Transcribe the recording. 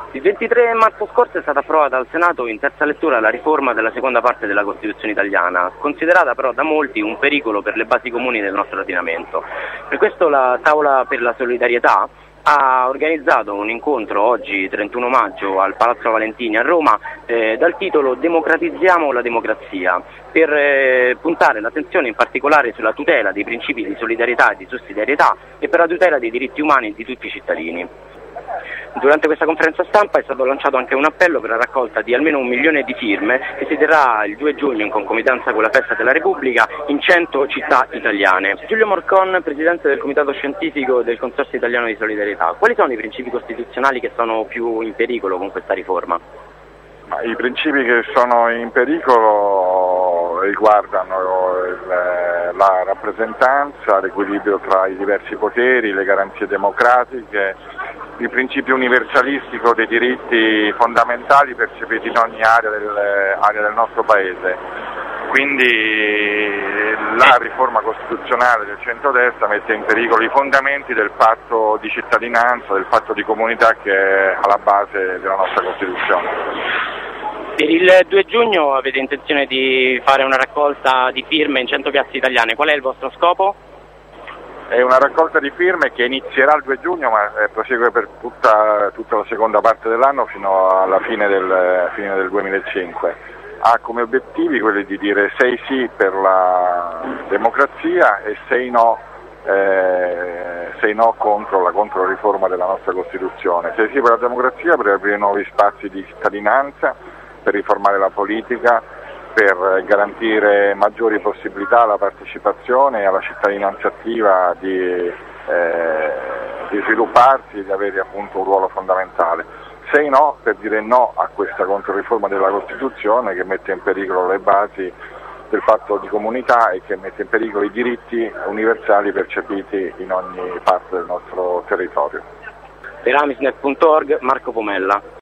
Il 23 marzo scorso è stata approvata al Senato in terza lettura la riforma della seconda parte della Costituzione italiana, considerata però da molti un pericolo per le basi comuni del nostro ordinamento. Per questo la Tavola per la Solidarietà ha organizzato un incontro oggi 31 maggio al Palazzo Valentini a Roma dal titolo Democratizziamo la democrazia, per puntare l'attenzione in particolare sulla tutela dei principi di solidarietà e di sussidiarietà e per la tutela dei diritti umani di tutti i cittadini. Durante questa conferenza stampa è stato lanciato anche un appello per la raccolta di almeno 1 milione di firme che si terrà il 2 giugno in concomitanza con la festa della Repubblica in 100 città italiane. Giulio Morcon, presidente del Comitato Scientifico del Consorzio Italiano di Solidarietà, quali sono i principi costituzionali che sono più in pericolo con questa riforma? I principi che sono in pericolo riguardano la rappresentanza, l'equilibrio tra i diversi poteri, le garanzie democratiche, il principio universalistico dei diritti fondamentali percepiti in ogni area del nostro Paese. Quindi la riforma costituzionale del centrodestra mette in pericolo i fondamenti del patto di cittadinanza, del patto di comunità che è alla base della nostra Costituzione. Per il 2 giugno avete intenzione di fare una raccolta di firme in 100 piazze italiane, qual è il vostro scopo? È una raccolta di firme che inizierà il 2 giugno ma prosegue per tutta la seconda parte dell'anno fino alla fine del 2005. Ha come obiettivi quelli di dire 6 sì per la democrazia e 6 no contro la controriforma della nostra Costituzione. 6 sì per la democrazia, per aprire nuovi spazi di cittadinanza, per riformare la politica, per garantire maggiori possibilità alla partecipazione e alla cittadinanza attiva di svilupparsi e di avere appunto un ruolo fondamentale. 6 no per dire no a questa controriforma della Costituzione che mette in pericolo le basi del patto di comunità e che mette in pericolo i diritti universali percepiti in ogni parte del nostro territorio. Per amisnet.org, Marco Pomella.